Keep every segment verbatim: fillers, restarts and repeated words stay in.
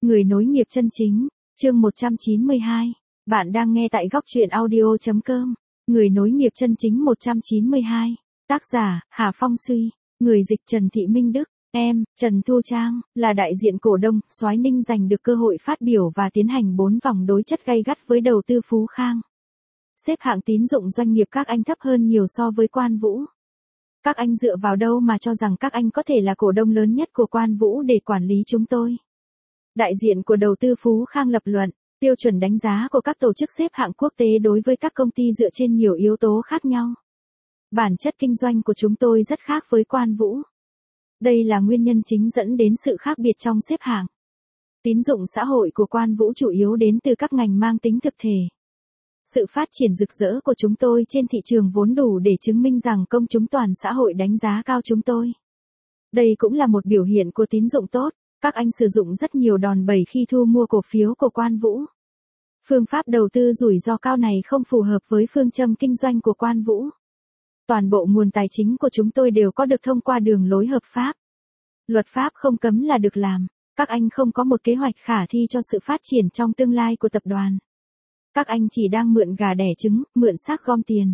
Người nối nghiệp chân chính, chương một trăm chín mươi hai. Bạn đang nghe tại góc truyện audio.com. Người nối nghiệp chân chính một trăm chín mươi hai. Tác giả, Hà Phong Suy. Người dịch Trần Thị Minh Đức. Em, Trần Thu Trang, là đại diện cổ đông, Soái Ninh giành được cơ hội phát biểu và tiến hành bốn vòng đối chất gay gắt với đầu tư Phú Khang. Xếp hạng tín dụng doanh nghiệp các anh thấp hơn nhiều so với Quan Vũ. Các anh dựa vào đâu mà cho rằng các anh có thể là cổ đông lớn nhất của Quan Vũ để quản lý chúng tôi? Đại diện của đầu tư Phú Khang lập luận, tiêu chuẩn đánh giá của các tổ chức xếp hạng quốc tế đối với các công ty dựa trên nhiều yếu tố khác nhau. Bản chất kinh doanh của chúng tôi rất khác với Quan Vũ. Đây là nguyên nhân chính dẫn đến sự khác biệt trong xếp hạng. Tín dụng xã hội của Quan Vũ chủ yếu đến từ các ngành mang tính thực thể. Sự phát triển rực rỡ của chúng tôi trên thị trường vốn đủ để chứng minh rằng công chúng toàn xã hội đánh giá cao chúng tôi. Đây cũng là một biểu hiện của tín dụng tốt. Các anh sử dụng rất nhiều đòn bẩy khi thu mua cổ phiếu của Quan Vũ. Phương pháp đầu tư rủi ro cao này không phù hợp với phương châm kinh doanh của Quan Vũ. Toàn bộ nguồn tài chính của chúng tôi đều có được thông qua đường lối hợp pháp. Luật pháp không cấm là được làm. Các anh không có một kế hoạch khả thi cho sự phát triển trong tương lai của tập đoàn. Các anh chỉ đang mượn gà đẻ trứng, mượn xác gom tiền.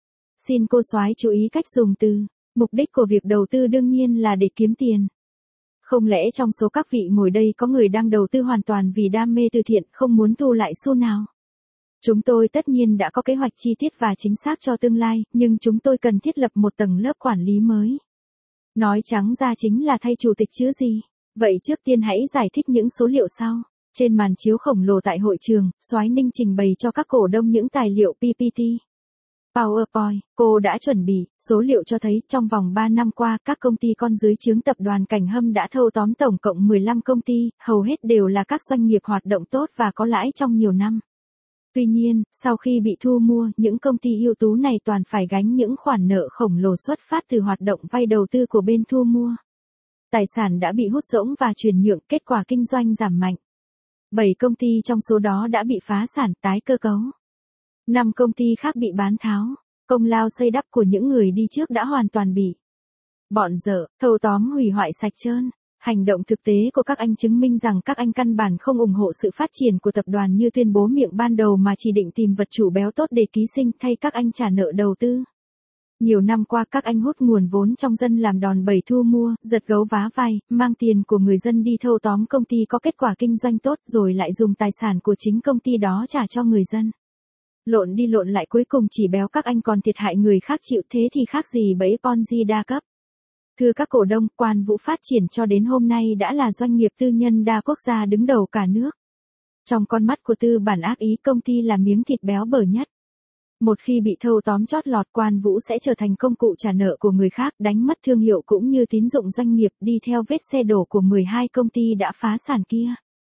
Xin cô soái chú ý cách dùng từ. Mục đích của việc đầu tư đương nhiên là để kiếm tiền. Không lẽ trong số các vị ngồi đây có người đang đầu tư hoàn toàn vì đam mê từ thiện, không muốn thu lại xu nào? Chúng tôi tất nhiên đã có kế hoạch chi tiết và chính xác cho tương lai, nhưng chúng tôi cần thiết lập một tầng lớp quản lý mới. Nói trắng ra chính là thay chủ tịch chứ gì. Vậy trước tiên hãy giải thích những số liệu sau. Trên màn chiếu khổng lồ tại hội trường, Soái Ninh trình bày cho các cổ đông những tài liệu pê pê tê. PowerPoint, cô đã chuẩn bị, số liệu cho thấy trong vòng ba năm qua các công ty con dưới trướng tập đoàn Cảnh Hâm đã thâu tóm tổng cộng mười lăm công ty, hầu hết đều là các doanh nghiệp hoạt động tốt và có lãi trong nhiều năm. Tuy nhiên, sau khi bị thu mua, những công ty ưu tú này toàn phải gánh những khoản nợ khổng lồ xuất phát từ hoạt động vay đầu tư của bên thu mua. Tài sản đã bị hút rỗng và chuyển nhượng, kết quả kinh doanh giảm mạnh. bảy công ty trong số đó đã bị phá sản, tái cơ cấu. năm công ty khác bị bán tháo, công lao xây đắp của những người đi trước đã hoàn toàn bị bọn dở, thâu tóm hủy hoại sạch trơn. Hành động thực tế của các anh chứng minh rằng các anh căn bản không ủng hộ sự phát triển của tập đoàn như tuyên bố miệng ban đầu mà chỉ định tìm vật chủ béo tốt để ký sinh thay các anh trả nợ đầu tư. Nhiều năm qua các anh hút nguồn vốn trong dân làm đòn bẩy thu mua, giật gấu vá vai, mang tiền của người dân đi thâu tóm công ty có kết quả kinh doanh tốt rồi lại dùng tài sản của chính công ty đó trả cho người dân. Lộn đi lộn lại cuối cùng chỉ béo các anh còn thiệt hại người khác chịu, thế thì khác gì bẫy Ponzi đa cấp. Thưa các cổ đông, Quan Vũ phát triển cho đến hôm nay đã là doanh nghiệp tư nhân đa quốc gia đứng đầu cả nước. Trong con mắt của tư bản ác ý, công ty là miếng thịt béo bở nhất. Một khi bị thâu tóm chót lọt, Quan Vũ sẽ trở thành công cụ trả nợ của người khác, đánh mất thương hiệu cũng như tín dụng doanh nghiệp, đi theo vết xe đổ của mười hai công ty đã phá sản kia.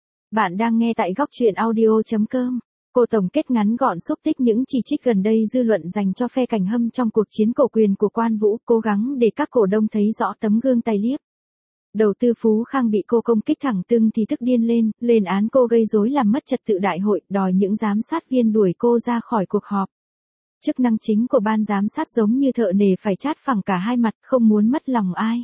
Bạn đang nghe tại góc truyện audio.com. Cô tổng kết ngắn gọn xúc tích những chỉ trích gần đây dư luận dành cho phe Cảnh Hâm trong cuộc chiến cổ quyền của Quan Vũ, cố gắng để các cổ đông thấy rõ tấm gương tài liếp. Đầu tư Phú Khang bị cô công kích thẳng tưng thì tức điên lên, lên án cô gây rối làm mất trật tự đại hội, đòi những giám sát viên đuổi cô ra khỏi cuộc họp. Chức năng chính của ban giám sát giống như thợ nề phải chát phẳng cả hai mặt, không muốn mất lòng ai.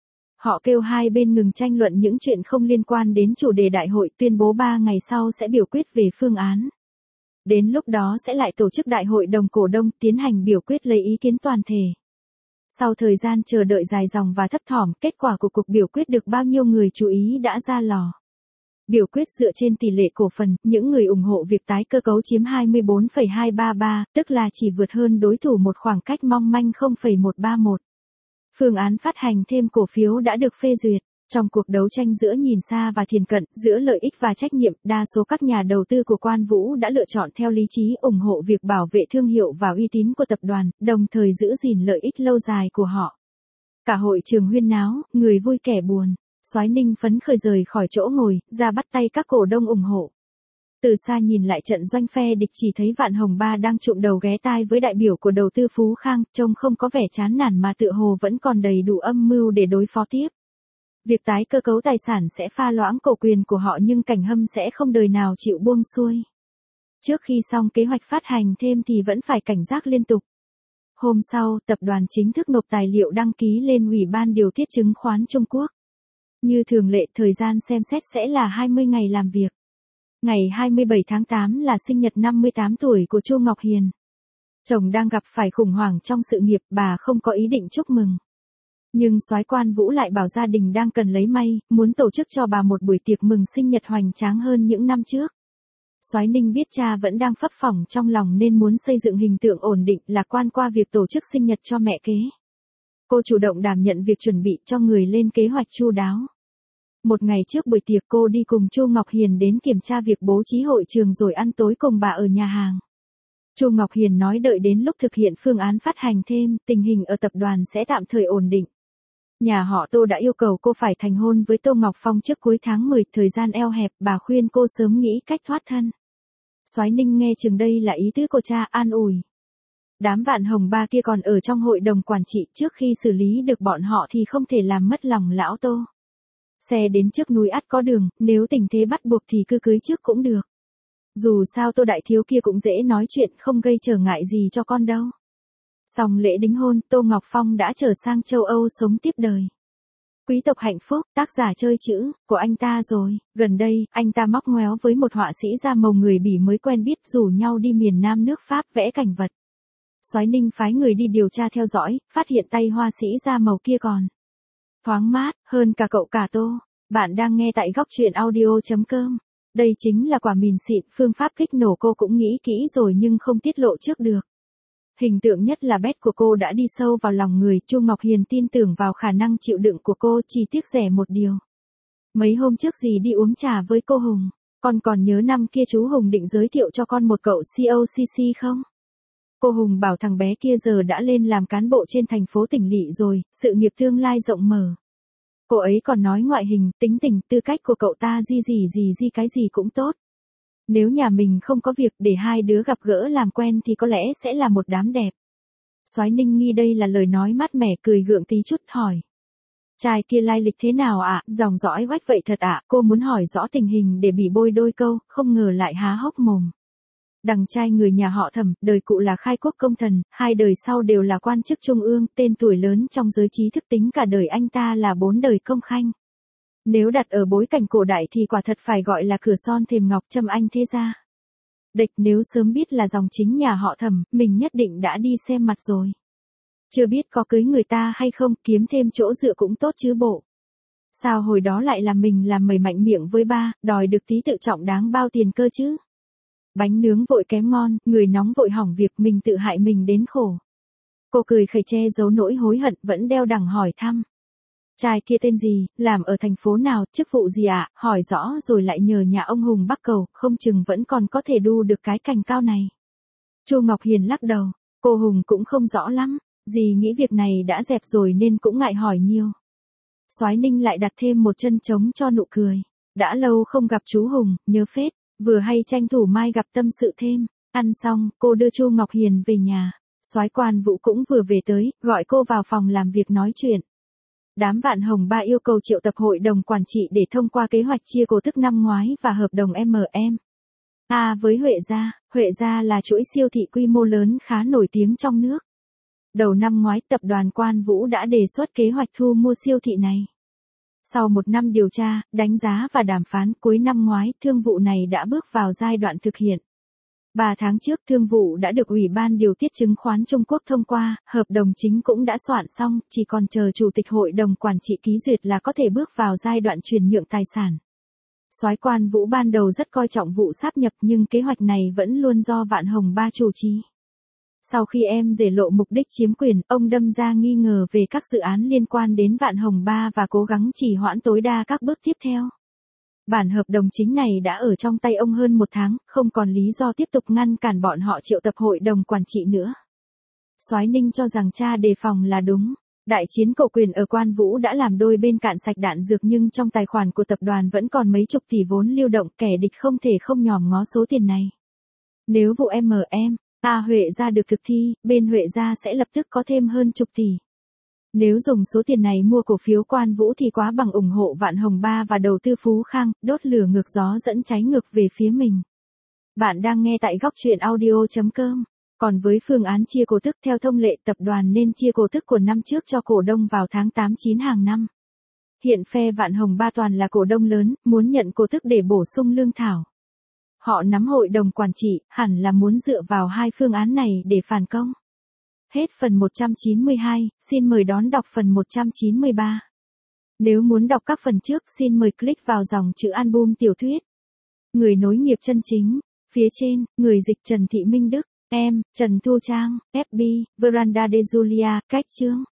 Họ kêu hai bên ngừng tranh luận những chuyện không liên quan đến chủ đề đại hội, tuyên bố ba ngày sau sẽ biểu quyết về phương án. Đến lúc đó sẽ lại tổ chức đại hội đồng cổ đông, tiến hành biểu quyết lấy ý kiến toàn thể. Sau thời gian chờ đợi dài dòng và thấp thỏm, kết quả của cuộc biểu quyết được bao nhiêu người chú ý đã ra lò. Biểu quyết dựa trên tỷ lệ cổ phần, những người ủng hộ việc tái cơ cấu chiếm hai mươi bốn phẩy hai ba ba, tức là chỉ vượt hơn đối thủ một khoảng cách mong manh không phẩy một ba mốt. Phương án phát hành thêm cổ phiếu đã được phê duyệt. Trong cuộc đấu tranh giữa nhìn xa và thiền cận, giữa lợi ích và trách nhiệm, đa số các nhà đầu tư của Quan Vũ đã lựa chọn theo lý trí ủng hộ việc bảo vệ thương hiệu và uy tín của tập đoàn, đồng thời giữ gìn lợi ích lâu dài của họ. Cả hội trường huyên náo, người vui kẻ buồn. Soái Ninh phấn khởi rời khỏi chỗ ngồi, ra bắt tay các cổ đông ủng hộ. Từ xa nhìn lại trận doanh phe địch chỉ thấy Vạn Hồng Ba đang trụm đầu ghé tai với đại biểu của đầu tư Phú Khang, trông không có vẻ chán nản mà tựa hồ vẫn còn đầy đủ âm mưu để đối phó tiếp. Việc tái cơ cấu tài sản sẽ pha loãng cổ quyền của họ nhưng Cảnh Hâm sẽ không đời nào chịu buông xuôi. Trước khi xong kế hoạch phát hành thêm thì vẫn phải cảnh giác liên tục. Hôm sau, tập đoàn chính thức nộp tài liệu đăng ký lên Ủy ban điều tiết chứng khoán Trung Quốc. Như thường lệ thời gian xem xét sẽ là hai mươi ngày làm việc. Ngày hai mươi bảy tháng tám là sinh nhật năm mươi tám tuổi của Chu Ngọc Hiền. Chồng đang gặp phải khủng hoảng trong sự nghiệp, bà không có ý định chúc mừng. Nhưng soái Quan Vũ lại bảo gia đình đang cần lấy may, muốn tổ chức cho bà một buổi tiệc mừng sinh nhật hoành tráng hơn những năm trước. Soái Ninh biết cha vẫn đang phấp phỏng trong lòng nên muốn xây dựng hình tượng ổn định lạc quan qua việc tổ chức sinh nhật cho mẹ kế. Cô chủ động đảm nhận việc chuẩn bị cho người lên kế hoạch chu đáo. Một ngày trước buổi tiệc cô đi cùng Chu Ngọc Hiền đến kiểm tra việc bố trí hội trường rồi ăn tối cùng bà ở nhà hàng. Chu Ngọc Hiền nói đợi đến lúc thực hiện phương án phát hành thêm, tình hình ở tập đoàn sẽ tạm thời ổn định. Nhà họ Tô đã yêu cầu cô phải thành hôn với Tô Ngọc Phong trước cuối tháng mười, thời gian eo hẹp, bà khuyên cô sớm nghĩ cách thoát thân. Soái Ninh nghe chừng đây là ý tứ của cha, an ủi. Đám Vạn Hồng Ba kia còn ở trong hội đồng quản trị, trước khi xử lý được bọn họ thì không thể làm mất lòng lão Tô. Xe đến trước núi ắt có đường, nếu tình thế bắt buộc thì cứ cưới trước cũng được. Dù sao Tô Đại Thiếu kia cũng dễ nói chuyện, không gây trở ngại gì cho con đâu. Xong lễ đính hôn, Tô Ngọc Phong đã trở sang châu Âu sống tiếp đời. Quý tộc hạnh phúc, tác giả chơi chữ, của anh ta rồi. Gần đây, anh ta móc ngoéo với một họa sĩ da màu người Bỉ mới quen biết, rủ nhau đi miền Nam nước Pháp vẽ cảnh vật. Soái Ninh phái người đi điều tra theo dõi, phát hiện tay họa sĩ da màu kia còn thoáng mát hơn cả cậu cả Tô. Bạn đang nghe tại góc truyện audio chấm com. Đây chính là quả mìn xịn, phương pháp kích nổ cô cũng nghĩ kỹ rồi nhưng không tiết lộ trước được. Hình tượng nhất là bét của cô đã đi sâu vào lòng người, Chu Ngọc Hiền tin tưởng vào khả năng chịu đựng của cô, chỉ tiếc rẻ một điều. Mấy hôm trước gì đi uống trà với cô Hùng, con còn nhớ năm kia chú Hùng định giới thiệu cho con một cậu xê ô xê xê không? Cô Hùng bảo thằng bé kia giờ đã lên làm cán bộ trên thành phố tỉnh lỵ rồi, sự nghiệp tương lai rộng mở. Cô ấy còn nói ngoại hình, tính tình, tư cách của cậu ta gì gì gì gì cái gì cũng tốt. Nếu nhà mình không có việc để hai đứa gặp gỡ làm quen thì có lẽ sẽ là một đám đẹp. Soái Ninh nghi đây là lời nói mát mẻ, cười gượng tí chút hỏi. Trai kia lai lịch thế nào ạ? À? Dòng dõi oách vậy thật ạ? À? Cô muốn hỏi rõ tình hình để bị bôi đôi câu, không ngờ lại há hốc mồm. Đằng trai người nhà họ Thẩm, đời cụ là khai quốc công thần, hai đời sau đều là quan chức trung ương, tên tuổi lớn trong giới trí thức, tính cả đời anh ta là bốn đời công khanh. Nếu đặt ở bối cảnh cổ đại thì quả thật phải gọi là cửa son thềm ngọc châm anh thế gia. Địch nếu sớm biết là dòng chính nhà họ Thẩm, mình nhất định đã đi xem mặt rồi. Chưa biết có cưới người ta hay không, kiếm thêm chỗ dựa cũng tốt chứ bộ. Sao hồi đó lại là mình làm mày mạnh miệng với ba, đòi được tí tự trọng đáng bao tiền cơ chứ. Bánh nướng vội kém ngon, người nóng vội hỏng việc, mình tự hại mình đến khổ. Cô cười khẩy che giấu nỗi hối hận, vẫn đeo đẳng hỏi thăm. Trai kia tên gì, làm ở thành phố nào, chức vụ gì ạ, à? Hỏi rõ rồi lại nhờ nhà ông Hùng bắc cầu, không chừng vẫn còn có thể đu được cái cành cao này. Chu Ngọc Hiền lắc đầu, cô Hùng cũng không rõ lắm, dì nghĩ việc này đã dẹp rồi nên cũng ngại hỏi nhiều. Soái Ninh lại đặt thêm một chân trống cho nụ cười. Đã lâu không gặp chú Hùng, nhớ phết, vừa hay tranh thủ mai gặp tâm sự thêm. Ăn xong, cô đưa Chu Ngọc Hiền về nhà. Soái Quan Vũ cũng vừa về tới, gọi cô vào phòng làm việc nói chuyện. Đám Vạn Hồng Ba yêu cầu triệu tập hội đồng quản trị để thông qua kế hoạch chia cổ tức năm ngoái và hợp đồng em em a với Huệ Gia. Huệ Gia là chuỗi siêu thị quy mô lớn khá nổi tiếng trong nước. Đầu năm ngoái, tập đoàn Quan Vũ đã đề xuất kế hoạch thu mua siêu thị này. Sau một năm điều tra, đánh giá và đàm phán, cuối năm ngoái, thương vụ này đã bước vào giai đoạn thực hiện. Ba tháng trước, thương vụ đã được Ủy ban Điều tiết Chứng khoán Trung Quốc thông qua, hợp đồng chính cũng đã soạn xong, chỉ còn chờ Chủ tịch Hội đồng Quản trị ký duyệt là có thể bước vào giai đoạn chuyển nhượng tài sản. Soái Quan Vũ ban đầu rất coi trọng vụ sáp nhập nhưng kế hoạch này vẫn luôn do Vạn Hồng Ba chủ trì. Sau khi em rể lộ mục đích chiếm quyền, ông đâm ra nghi ngờ về các dự án liên quan đến Vạn Hồng Ba và cố gắng trì hoãn tối đa các bước tiếp theo. Bản hợp đồng chính này đã ở trong tay ông hơn một tháng, không còn lý do tiếp tục ngăn cản bọn họ triệu tập hội đồng quản trị nữa. Soái Ninh cho rằng cha đề phòng là đúng. Đại chiến cầu quyền ở Quan Vũ đã làm đôi bên cạn sạch đạn dược nhưng trong tài khoản của tập đoàn vẫn còn mấy chục tỷ vốn lưu động, kẻ địch không thể không nhòm ngó số tiền này. Nếu vụ em em a Huệ Gia được thực thi, bên Huệ Gia sẽ lập tức có thêm hơn chục tỷ. Nếu dùng số tiền này mua cổ phiếu Quan Vũ thì quá bằng ủng hộ Vạn Hồng Ba và đầu tư Phú Khang, đốt lửa ngược gió dẫn cháy ngược về phía mình. Bạn đang nghe tại góc truyện audio chấm com. Còn với phương án chia cổ tức theo thông lệ, tập đoàn nên chia cổ tức của năm trước cho cổ đông vào tháng tám chín hàng năm. Hiện phe Vạn Hồng Ba toàn là cổ đông lớn, muốn nhận cổ tức để bổ sung lương thảo. Họ nắm hội đồng quản trị, hẳn là muốn dựa vào hai phương án này để phản công. Hết phần một trăm chín mươi hai, xin mời đón đọc phần một trăm chín mươi ba. Nếu muốn đọc các phần trước, xin mời click vào dòng chữ album tiểu thuyết. Người nối nghiệp chân chính. Phía trên, người dịch Trần Thị Minh Đức, em, Trần Thu Trang, ép bê, Veranda de Julia, cách chương.